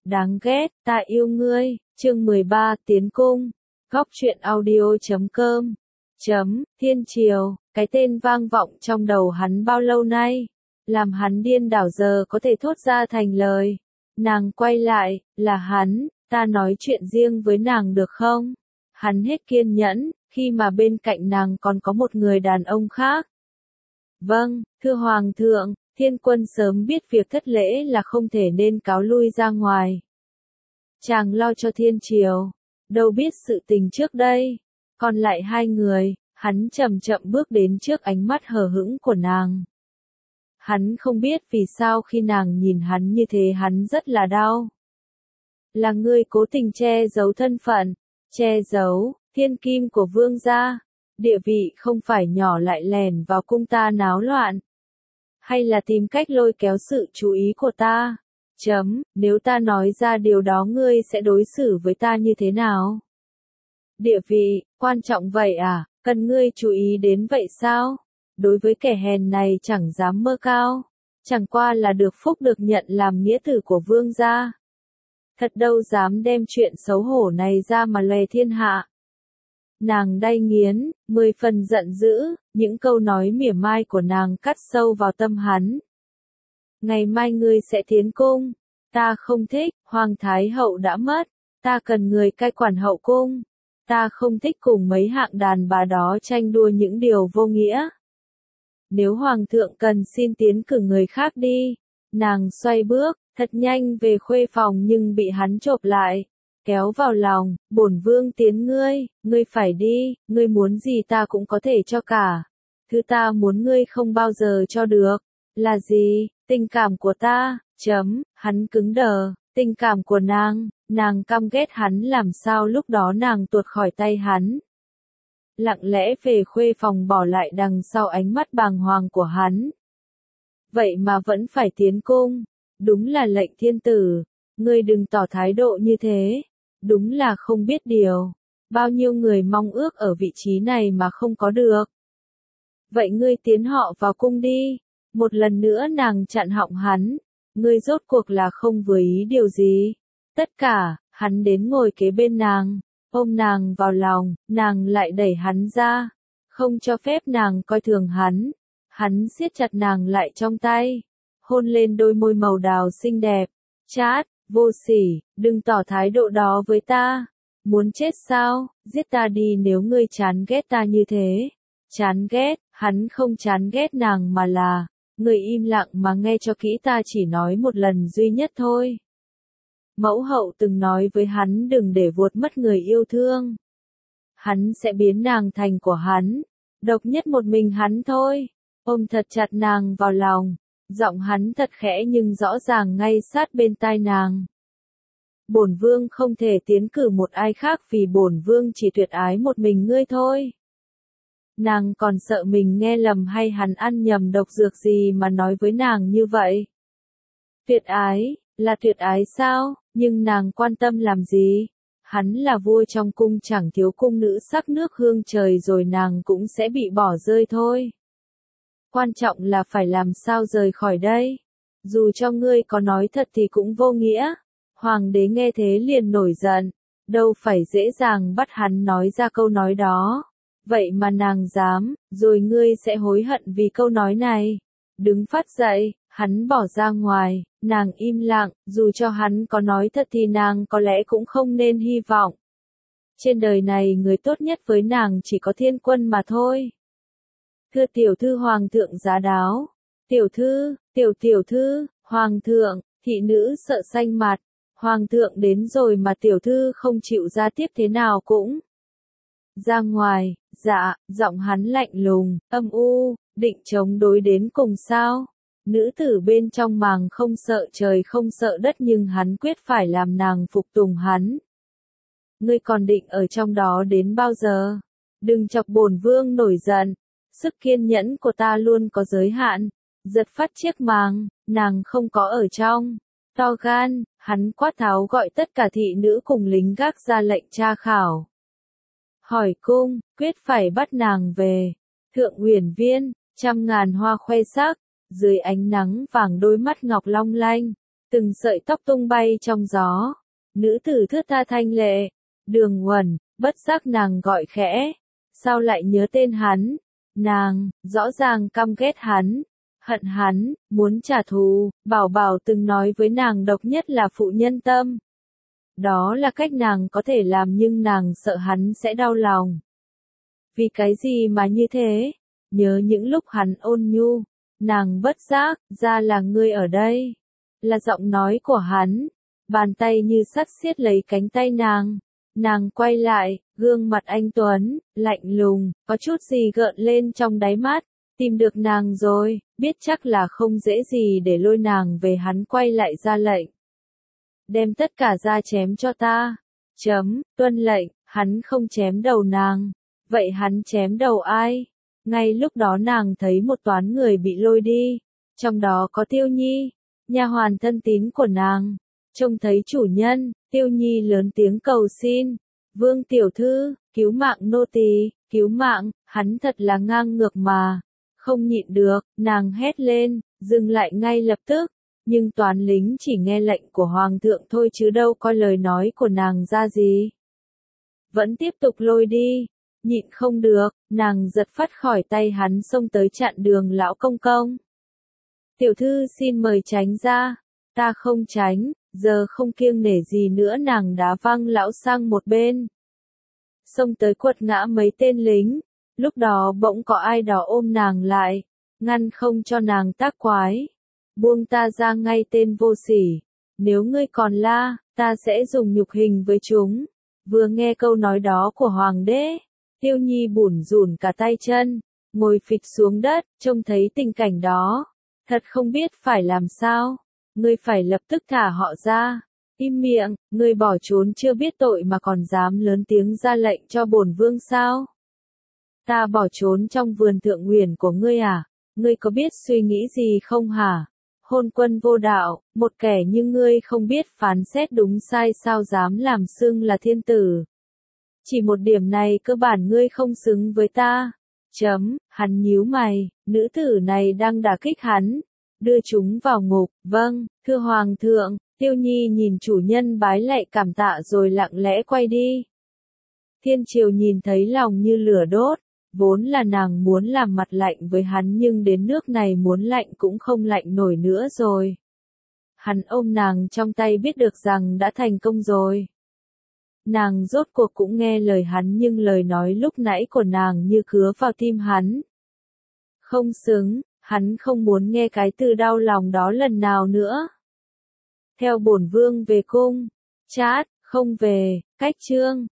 Đáng ghét, ta yêu ngươi, chương 13, tiến cung. Góc truyện audio.com. Thiên Triều, cái tên vang vọng trong đầu hắn bao lâu nay, làm hắn điên đảo giờ có thể thốt ra thành lời. Nàng quay lại, là hắn, ta nói chuyện riêng với nàng được không? Hắn hết kiên nhẫn, khi mà bên cạnh nàng còn có một người đàn ông khác. Vâng, thưa Hoàng thượng, Thiên Quân sớm biết việc thất lễ là không thể nên cáo lui ra ngoài. Chàng lo cho Thiên Triều, đâu biết sự tình trước đây. Còn lại hai người, hắn chậm chậm bước đến trước ánh mắt hờ hững của nàng. Hắn không biết vì sao khi nàng nhìn hắn như thế hắn rất là đau. Là ngươi cố tình che giấu thân phận, che giấu, thiên kim của vương gia, địa vị không phải nhỏ lại lèn vào cung ta náo loạn. Hay là tìm cách lôi kéo sự chú ý của ta? Nếu ta nói ra điều đó ngươi sẽ đối xử với ta như thế nào? Địa vị, quan trọng vậy à, cần ngươi chú ý đến vậy sao? Đối với kẻ hèn này chẳng dám mơ cao, chẳng qua là được phúc được nhận làm nghĩa tử của vương gia. Thật đâu dám đem chuyện xấu hổ này ra mà lòe thiên hạ. Nàng đay nghiến, 10 phần giận dữ, những câu nói mỉa mai của nàng cắt sâu vào tâm hắn. Ngày mai ngươi sẽ tiến cung, ta không thích, Hoàng Thái Hậu đã mất, ta cần người cai quản hậu cung, ta không thích cùng mấy hạng đàn bà đó tranh đua những điều vô nghĩa. Nếu Hoàng thượng cần xin tiến cử người khác đi, nàng xoay bước, thật nhanh về khuê phòng nhưng bị hắn chộp lại, kéo vào lòng, bổn vương tiến ngươi phải đi, ngươi muốn gì ta cũng có thể cho cả. Thứ ta muốn ngươi không bao giờ cho được, là gì, tình cảm của ta, hắn cứng đờ, tình cảm của nàng căm ghét hắn làm sao lúc đó nàng tuột khỏi tay hắn. Lặng lẽ về khuê phòng bỏ lại đằng sau ánh mắt bàng hoàng của hắn. Vậy mà vẫn phải tiến cung, đúng là lệnh thiên tử, ngươi đừng tỏ thái độ như thế, đúng là không biết điều, bao nhiêu người mong ước ở vị trí này mà không có được. Vậy ngươi tiến họ vào cung đi, một lần nữa nàng chặn họng hắn, ngươi rốt cuộc là không vừa ý điều gì, tất cả, hắn đến ngồi kế bên nàng, ôm nàng vào lòng, nàng lại đẩy hắn ra, không cho phép nàng coi thường hắn siết chặt nàng lại trong tay, hôn lên đôi môi màu đào xinh đẹp, chát, vô sỉ, đừng tỏ thái độ đó với ta, muốn chết sao, giết ta đi nếu ngươi chán ghét ta như thế, chán ghét, hắn không chán ghét nàng mà là, người im lặng mà nghe cho kỹ ta chỉ nói một lần duy nhất thôi. Mẫu hậu từng nói với hắn đừng để vuột mất người yêu thương. Hắn sẽ biến nàng thành của hắn, độc nhất một mình hắn thôi. Ôm thật chặt nàng vào lòng, giọng hắn thật khẽ nhưng rõ ràng ngay sát bên tai nàng. Bổn vương không thể tiến cử một ai khác vì bổn vương chỉ tuyệt ái một mình ngươi thôi. Nàng còn sợ mình nghe lầm hay hắn ăn nhầm độc dược gì mà nói với nàng như vậy. Tuyệt ái, là tuyệt ái sao, nhưng nàng quan tâm làm gì? Hắn là vua trong cung chẳng thiếu cung nữ sắc nước hương trời rồi nàng cũng sẽ bị bỏ rơi thôi. Quan trọng là phải làm sao rời khỏi đây. Dù cho ngươi có nói thật thì cũng vô nghĩa. Hoàng đế nghe thế liền nổi giận. Đâu phải dễ dàng bắt hắn nói ra câu nói đó. Vậy mà nàng dám, rồi ngươi sẽ hối hận vì câu nói này. Đứng phát dậy, hắn bỏ ra ngoài, nàng im lặng, dù cho hắn có nói thật thì nàng có lẽ cũng không nên hy vọng. Trên đời này người tốt nhất với nàng chỉ có Thiên Quân mà thôi. Thưa tiểu thư Hoàng thượng giá đáo. Tiểu thư, Hoàng thượng, thị nữ sợ xanh mặt. Hoàng thượng đến rồi mà tiểu thư không chịu ra tiếp thế nào cũng. Ra ngoài, dạ, giọng hắn lạnh lùng, âm u, định chống đối đến cùng sao? Nữ tử bên trong màng không sợ trời không sợ đất nhưng hắn quyết phải làm nàng phục tùng hắn. Ngươi còn định ở trong đó đến bao giờ? Đừng chọc bổn vương nổi giận. Sức kiên nhẫn của ta luôn có giới hạn. Giật phát chiếc màng, nàng không có ở trong. To gan, hắn quát tháo gọi tất cả thị nữ cùng lính gác ra lệnh tra khảo. Hỏi cung, quyết phải bắt nàng về. Thượng Uyển Viên, trăm ngàn hoa khoe sắc, dưới ánh nắng vàng đôi mắt ngọc long lanh, từng sợi tóc tung bay trong gió. Nữ tử thướt tha thanh lệ, Đường Uẩn, bất giác nàng gọi khẽ, sao lại nhớ tên hắn? Nàng, rõ ràng căm ghét hắn, hận hắn, muốn trả thù, Bảo Bảo từng nói với nàng độc nhất là phụ nhân tâm. Đó là cách nàng có thể làm nhưng nàng sợ hắn sẽ đau lòng. Vì cái gì mà như thế? Nhớ những lúc hắn ôn nhu, nàng bất giác, ra là ngươi ở đây. Là giọng nói của hắn, bàn tay như sắt siết lấy cánh tay nàng. Nàng quay lại, gương mặt anh Tuấn, lạnh lùng, có chút gì gợn lên trong đáy mắt. Tìm được nàng rồi, biết chắc là không dễ gì để lôi nàng về. Hắn quay lại ra lệnh. Đem tất cả ra chém cho ta. Tuân lệnh, hắn không chém đầu nàng. Vậy hắn chém đầu ai? Ngay lúc đó nàng thấy một toán người bị lôi đi. Trong đó có Tiêu Nhi, nha hoàn thân tín của nàng. Trông thấy chủ nhân, Tiêu Nhi lớn tiếng cầu xin. Vương tiểu thư, cứu mạng nô tỳ, cứu mạng, hắn thật là ngang ngược mà. Không nhịn được, nàng hét lên, dừng lại ngay lập tức. Nhưng toán lính chỉ nghe lệnh của hoàng thượng thôi chứ đâu coi lời nói của nàng ra gì. Vẫn tiếp tục lôi đi. Nhịn không được, nàng giật phắt khỏi tay hắn xông tới chặn đường lão công công. Tiểu thư xin mời tránh ra. Ta không tránh, giờ không kiêng nể gì nữa nàng đá văng lão sang một bên. Xông tới quật ngã mấy tên lính. Lúc đó bỗng có ai đó ôm nàng lại, ngăn không cho nàng tác quái. Buông ta ra ngay tên vô sỉ. Nếu ngươi còn la, ta sẽ dùng nhục hình với chúng. Vừa nghe câu nói đó của hoàng đế, Tiêu Nhi bủn rủn cả tay chân, ngồi phịch xuống đất, trông thấy tình cảnh đó. Thật không biết phải làm sao. Ngươi phải lập tức thả họ ra. Im miệng, ngươi bỏ trốn chưa biết tội mà còn dám lớn tiếng ra lệnh cho bổn vương sao? Ta bỏ trốn trong vườn thượng uyển của ngươi à? Ngươi có biết suy nghĩ gì không hả? Hôn quân vô đạo, một kẻ như ngươi không biết phán xét đúng sai sao dám làm xưng là thiên tử. Chỉ một điểm này cơ bản ngươi không xứng với ta. Hắn nhíu mày, nữ tử này đang đả kích hắn. Đưa chúng vào ngục, vâng, thưa hoàng thượng. Tiêu Nhi nhìn chủ nhân bái lạy cảm tạ rồi lặng lẽ quay đi. Thiên Triều nhìn thấy lòng như lửa đốt. Vốn là nàng muốn làm mặt lạnh với hắn nhưng đến nước này muốn lạnh cũng không lạnh nổi nữa rồi. Hắn ôm nàng trong tay biết được rằng đã thành công rồi. Nàng rốt cuộc cũng nghe lời hắn nhưng lời nói lúc nãy của nàng như cứa vào tim hắn. Không xứng, hắn không muốn nghe cái từ đau lòng đó lần nào nữa. Theo bổn vương về cung. Chát, không về, cách chương.